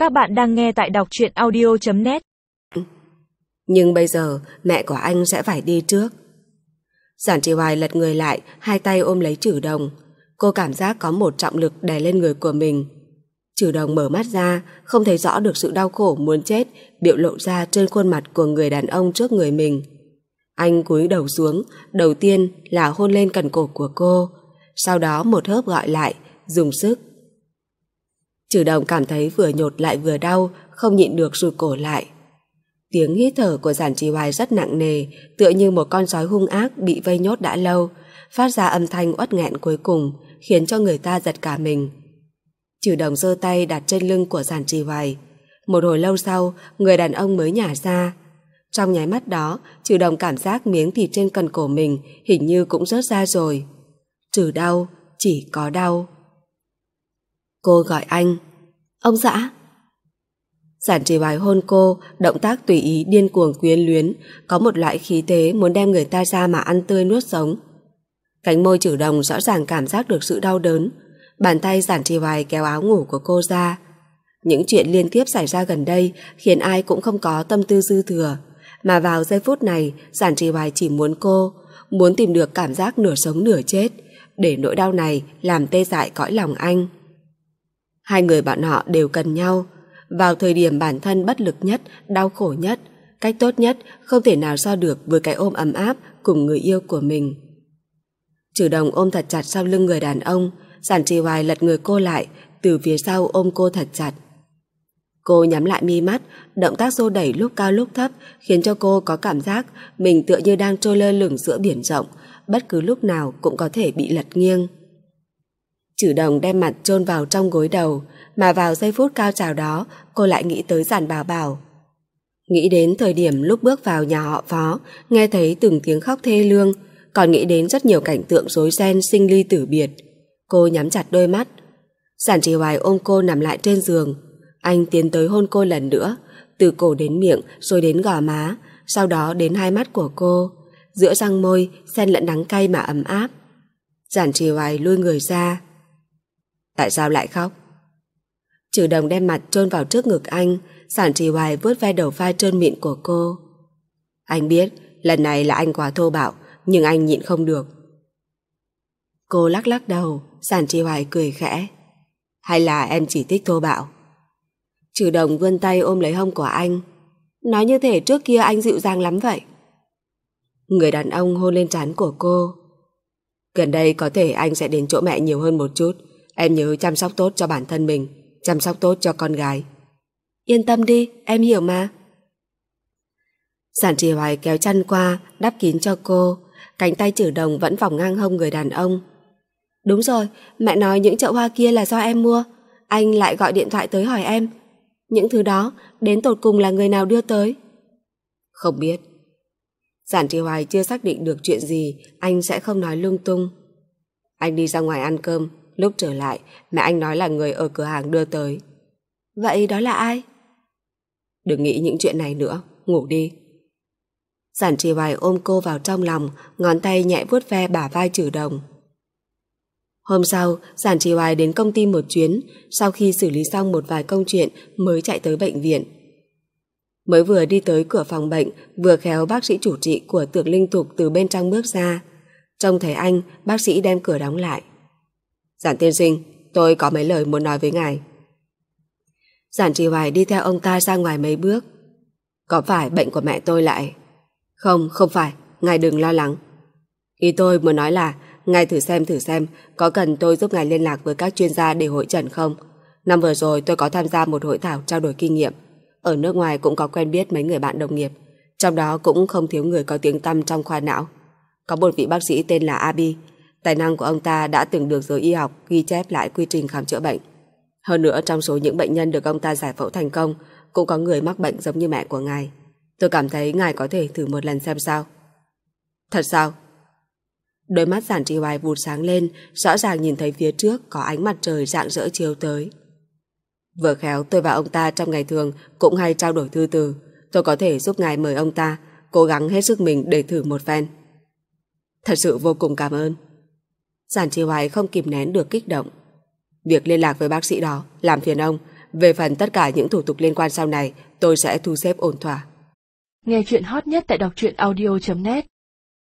Các bạn đang nghe tại đọc truyện audio.net. Nhưng bây giờ mẹ của anh sẽ phải đi trước. Giản Trì Hoài lật người lại, hai tay ôm lấy Trử Đồng. Cô cảm giác có một trọng lực đè lên người của mình. Trử Đồng mở mắt ra, không thấy rõ được sự đau khổ muốn chết biểu lộ ra trên khuôn mặt của người đàn ông trước người mình. Anh cúi đầu xuống, đầu tiên là hôn lên cẳng cổ của cô, sau đó một hớp gọi lại, dùng sức. Trử Đồng cảm thấy vừa nhột lại vừa đau, không nhịn được rụt cổ lại. Tiếng hít thở của Giản Trì Hoài rất nặng nề, tựa như một con sói hung ác bị vây nhốt đã lâu, phát ra âm thanh uất nghẹn cuối cùng, khiến cho người ta giật cả mình. Trử Đồng giơ tay đặt trên lưng của Giản Trì Hoài. Một hồi lâu sau, người đàn ông mới nhả ra. Trong nháy mắt đó, Trử Đồng cảm giác miếng thịt trên cần cổ mình hình như cũng rớt ra rồi. Trừ đau, chỉ có đau. Cô gọi anh. Ông xã. Giản Trì Hoài hôn cô, động tác tùy ý điên cuồng quyến luyến, có một loại khí thế muốn đem người ta ra mà ăn tươi nuốt sống. Cánh môi Trử Đồng rõ ràng cảm giác được sự đau đớn. Bàn tay Giản Trì Hoài kéo áo ngủ của cô ra. Những chuyện liên tiếp xảy ra gần đây khiến ai cũng không có tâm tư dư thừa, mà vào giây phút này Giản Trì Hoài chỉ muốn cô, muốn tìm được cảm giác nửa sống nửa chết, để nỗi đau này làm tê dại cõi lòng anh. Hai người bọn họ đều cần nhau. Vào thời điểm bản thân bất lực nhất, đau khổ nhất, cách tốt nhất không thể nào so được với cái ôm ấm áp cùng người yêu của mình. Trử Đồng ôm thật chặt sau lưng người đàn ông. Giản Trì Hoài lật người cô lại, từ phía sau ôm cô thật chặt. Cô nhắm lại mi mắt, động tác xô đẩy lúc cao lúc thấp khiến cho cô có cảm giác mình tựa như đang trôi lơ lửng giữa biển rộng, bất cứ lúc nào cũng có thể bị lật nghiêng. Trử Đồng đem mặt chôn vào trong gối đầu, mà vào giây phút cao trào đó cô lại nghĩ tới Giản Bảo Bảo. Nghĩ đến thời điểm lúc bước vào nhà họ Phó, nghe thấy từng tiếng khóc thê lương, còn nghĩ đến rất nhiều cảnh tượng rối ren sinh ly tử biệt. Cô nhắm chặt đôi mắt. Giản Trì Hoài ôm cô nằm lại trên giường. Anh tiến tới hôn cô lần nữa, từ cổ đến miệng rồi đến gò má, sau đó đến hai mắt của cô, giữa răng môi xen lẫn đắng cay mà ấm áp. Giản Trì Hoài lui người ra. Tại sao lại khóc? Trử Đồng đem mặt chôn vào trước ngực anh. Giản Trì Hoài vuốt ve đầu vai trơn mịn của cô. Anh biết lần này là anh quá thô bạo, nhưng anh nhịn không được. Cô lắc lắc đầu. Giản Trì Hoài cười khẽ. Hay là em chỉ thích thô bạo? Trử Đồng vươn tay ôm lấy hông của anh. Nói như thể trước kia anh dịu dàng lắm vậy. Người đàn ông hôn lên trán của cô. Gần đây có thể anh sẽ đến chỗ mẹ nhiều hơn một chút. Em nhớ chăm sóc tốt cho bản thân mình, chăm sóc tốt cho con gái. Yên tâm đi, em hiểu mà. Giản Trì Hoài kéo chăn qua, đắp kín cho cô. Cánh tay Trử Đồng vẫn vòng ngang hông người đàn ông. Đúng rồi, mẹ nói những chậu hoa kia là do em mua. Anh lại gọi điện thoại tới hỏi em. Những thứ đó đến tột cùng là người nào đưa tới? Không biết. Giản Trì Hoài chưa xác định được chuyện gì, anh sẽ không nói lung tung. Anh đi ra ngoài ăn cơm, lúc trở lại mẹ anh nói là người ở cửa hàng đưa tới. Vậy đó là ai? Đừng nghĩ những chuyện này nữa, ngủ đi. Giản Trì Hoài ôm cô vào trong lòng, ngón tay nhẹ vuốt ve bả vai Trử Đồng. Hôm sau, Giản Trì Hoài đến công ty một chuyến, sau khi xử lý xong một vài công chuyện mới chạy tới bệnh viện. Mới vừa đi tới cửa phòng bệnh, vừa khéo bác sĩ chủ trị của Tưởng Linh Thục từ bên trong bước ra. Trông thấy anh, bác sĩ đem cửa đóng lại. Giản tiên sinh, tôi có mấy lời muốn nói với ngài. Giản Trì Hoài đi theo ông ta ra ngoài mấy bước. Có phải bệnh của mẹ tôi lại? Không, không phải, ngài đừng lo lắng. Ý tôi muốn nói là ngài thử xem có cần tôi giúp ngài liên lạc với các chuyên gia để hội chẩn không? Năm vừa rồi tôi có tham gia một hội thảo trao đổi kinh nghiệm. Ở nước ngoài cũng có quen biết mấy người bạn đồng nghiệp, trong đó cũng không thiếu người có tiếng tăm trong khoa não. Có một vị bác sĩ tên là Abi. Tài năng của ông ta đã từng được giới y học ghi chép lại quy trình khám chữa bệnh. Hơn nữa trong số những bệnh nhân được ông ta giải phẫu thành công cũng có người mắc bệnh giống như mẹ của ngài. Tôi cảm thấy ngài có thể thử một lần xem sao. Thật sao? Đôi mắt Giản Trì Hoài vụt sáng lên, rõ ràng nhìn thấy phía trước có ánh mặt trời rạng rỡ chiếu tới. Vừa khéo tôi và ông ta trong ngày thường cũng hay trao đổi thư từ. Tôi có thể giúp ngài mời ông ta cố gắng hết sức mình để thử một phen. Thật sự vô cùng cảm ơn. Giản Trì Hoài không kìm nén được kích động. Việc liên lạc với bác sĩ đó làm phiền ông, Về phần tất cả những thủ tục liên quan sau này, tôi sẽ thu xếp ổn thỏa. Nghe chuyện hot nhất tại đọc truyện audio.net